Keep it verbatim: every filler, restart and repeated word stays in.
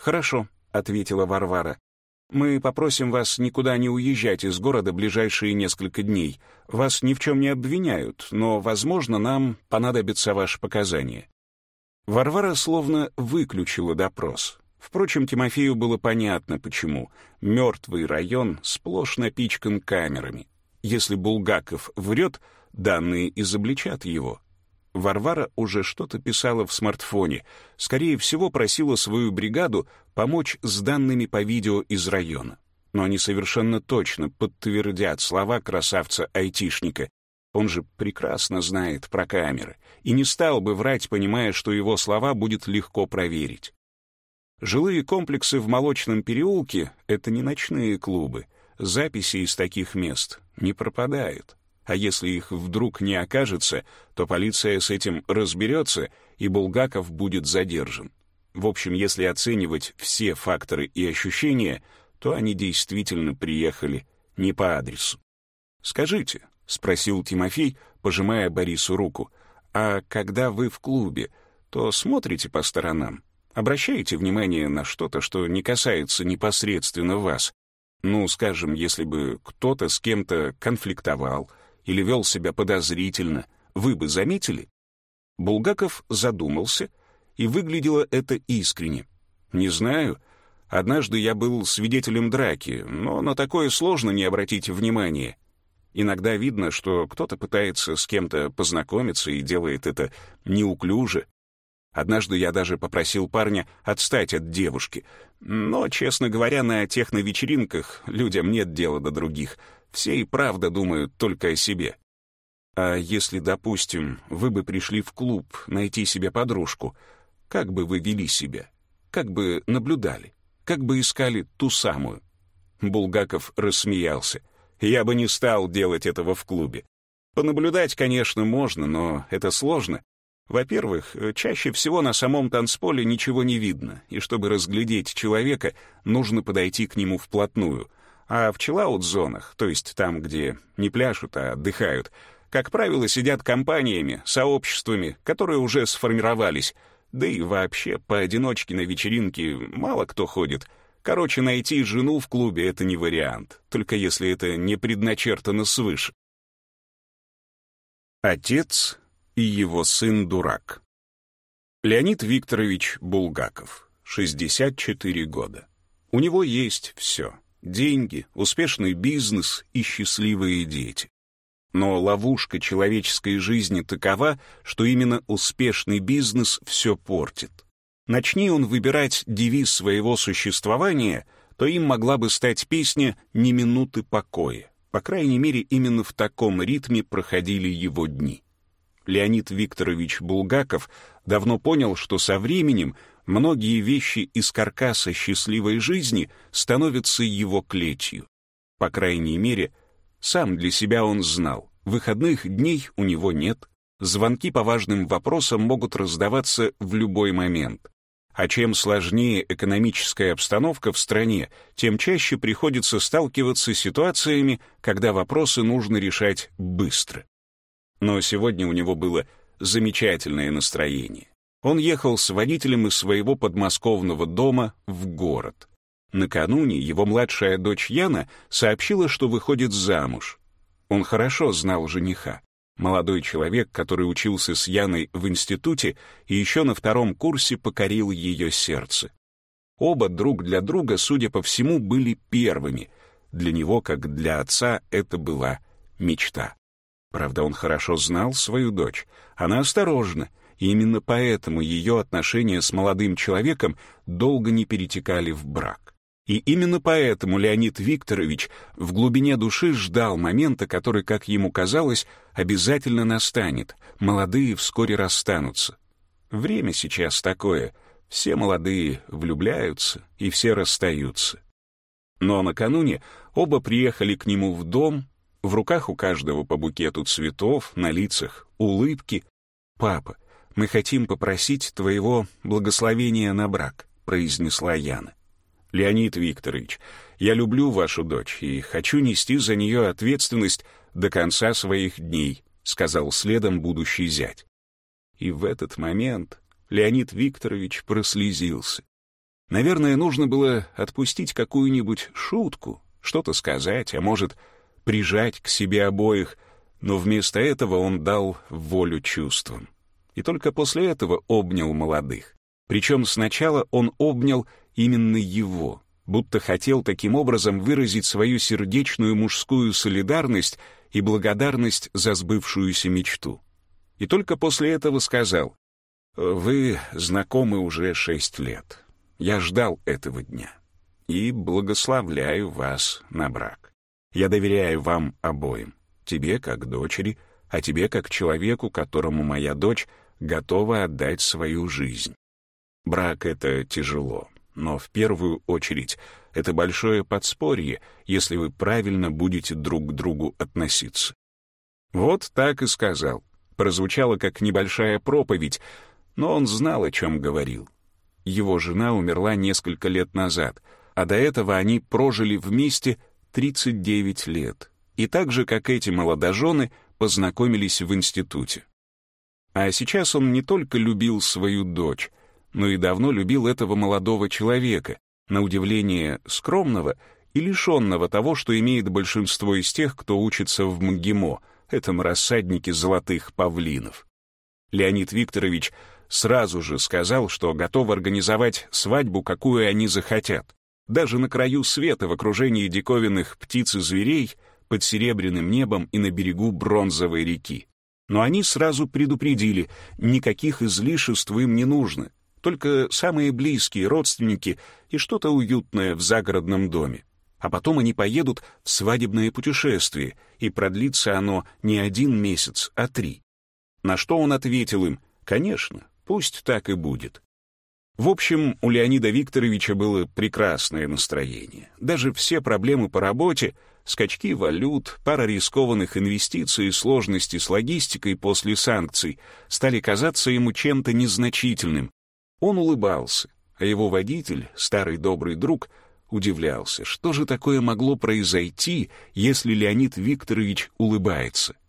«Хорошо», — ответила Варвара. «Мы попросим вас никуда не уезжать из города ближайшие несколько дней. Вас ни в чем не обвиняют, но, возможно, нам понадобятся ваши показания». Варвара словно выключила допрос. Впрочем, Тимофею было понятно, почему. Мертвый район сплошь напичкан камерами. Если Булгаков врет, данные изобличат его. Варвара уже что-то писала в смартфоне. Скорее всего, просила свою бригаду помочь с данными по видео из района. Но они совершенно точно подтвердят слова красавца-айтишника. Он же прекрасно знает про камеры и не стал бы врать, понимая, что его слова будет легко проверить. Жилые комплексы в Молочном переулке — это не ночные клубы. Записи из таких мест не пропадают. А если их вдруг не окажется, то полиция с этим разберется, и Булгаков будет задержан. В общем, если оценивать все факторы и ощущения, то они действительно приехали не по адресу. «Скажите», — спросил Тимофей, пожимая Борису руку, «а когда вы в клубе, то смотрите по сторонам? Обращаете внимание на что-то, что не касается непосредственно вас? Ну, скажем, если бы кто-то с кем-то конфликтовал или вел себя подозрительно, вы бы заметили?» Булгаков задумался, и выглядело это искренне. «Не знаю. Однажды я был свидетелем драки, но на такое сложно не обратить внимания. Иногда видно, что кто-то пытается с кем-то познакомиться и делает это неуклюже. Однажды я даже попросил парня отстать от девушки. Но, честно говоря, на техновечеринках людям нет дела до других. Все и правда думают только о себе. А если, допустим, вы бы пришли в клуб найти себе подружку, как бы вы вели себя? Как бы наблюдали? Как бы искали ту самую?» Булгаков рассмеялся. «Я бы не стал делать этого в клубе. Понаблюдать, конечно, можно, но это сложно. Во-первых, чаще всего на самом танцполе ничего не видно, и чтобы разглядеть человека, нужно подойти к нему вплотную. А в чиллаут-зонах, то есть там, где не пляшут, а отдыхают, как правило, сидят компаниями, сообществами, которые уже сформировались. Да и вообще, поодиночке на вечеринке мало кто ходит. Короче, найти жену в клубе — это не вариант, только если это не предначертано свыше». Отец и его сын-дурак. Леонид Викторович Булгаков, шестьдесят четыре года. У него есть все — деньги, успешный бизнес и счастливые дети. Но ловушка человеческой жизни такова, что именно успешный бизнес все портит. Начни он выбирать девиз своего существования, то им могла бы стать песня «Ни минуты покоя». По крайней мере, именно в таком ритме проходили его дни. Леонид Викторович Булгаков давно понял, что со временем многие вещи из каркаса счастливой жизни становятся его клетью. По крайней мере, сам для себя он знал, выходных дней у него нет, звонки по важным вопросам могут раздаваться в любой момент. А чем сложнее экономическая обстановка в стране, тем чаще приходится сталкиваться с ситуациями, когда вопросы нужно решать быстро. Но сегодня у него было замечательное настроение. Он ехал с водителем из своего подмосковного дома в город. Накануне его младшая дочь Яна сообщила, что выходит замуж. Он хорошо знал жениха. Молодой человек, который учился с Яной в институте и еще на втором курсе покорил ее сердце. Оба друг для друга, судя по всему, были первыми. Для него, как для отца, это была мечта. Правда, он хорошо знал свою дочь. Она осторожна, и именно поэтому ее отношения с молодым человеком долго не перетекали в брак. И именно поэтому Леонид Викторович в глубине души ждал момента, который, как ему казалось, обязательно настанет. Молодые вскоре расстанутся. Время сейчас такое. Все молодые влюбляются, и все расстаются. Но накануне оба приехали к нему в дом. В руках у каждого по букету цветов, на лицах улыбки. «Папа, мы хотим попросить твоего благословения на брак», — произнесла Яна. «Леонид Викторович, я люблю вашу дочь и хочу нести за нее ответственность до конца своих дней», — сказал следом будущий зять. И в этот момент Леонид Викторович прослезился. Наверное, нужно было отпустить какую-нибудь шутку, что-то сказать, а может, прижать к себе обоих, но вместо этого он дал волю чувствам. И только после этого обнял молодых. Причем сначала он обнял именно его, будто хотел таким образом выразить свою сердечную мужскую солидарность и благодарность за сбывшуюся мечту. И только после этого сказал: «Вы знакомы уже шесть лет. Я ждал этого дня и благословляю вас на брак. Я доверяю вам обоим, тебе как дочери, а тебе как человеку, которому моя дочь готова отдать свою жизнь. Брак — это тяжело, но в первую очередь это большое подспорье, если вы правильно будете друг к другу относиться». Вот так и сказал. Прозвучало как небольшая проповедь, но он знал, о чем говорил. Его жена умерла несколько лет назад, а до этого они прожили вместе тридцать девять лет. И так же, как эти молодожены, познакомились в институте. А сейчас он не только любил свою дочь, но и давно любил этого молодого человека, на удивление скромного и лишенного того, что имеет большинство из тех, кто учится в МГИМО, этом рассаднике золотых павлинов. Леонид Викторович сразу же сказал, что готов организовать свадьбу, какую они захотят. Даже на краю света, в окружении диковинных птиц и зверей, под серебряным небом и на берегу Бронзовой реки. Но они сразу предупредили, никаких излишеств им не нужно, только самые близкие родственники и что-то уютное в загородном доме. А потом они поедут в свадебное путешествие, и продлится оно не один месяц, а три. На что он ответил им: «Конечно, пусть так и будет». В общем, у Леонида Викторовича было прекрасное настроение. Даже все проблемы по работе, скачки валют, пара рискованных инвестиций и сложности с логистикой после санкций стали казаться ему чем-то незначительным. Он улыбался, а его водитель, старый добрый друг, удивлялся, что же такое могло произойти, если Леонид Викторович улыбается.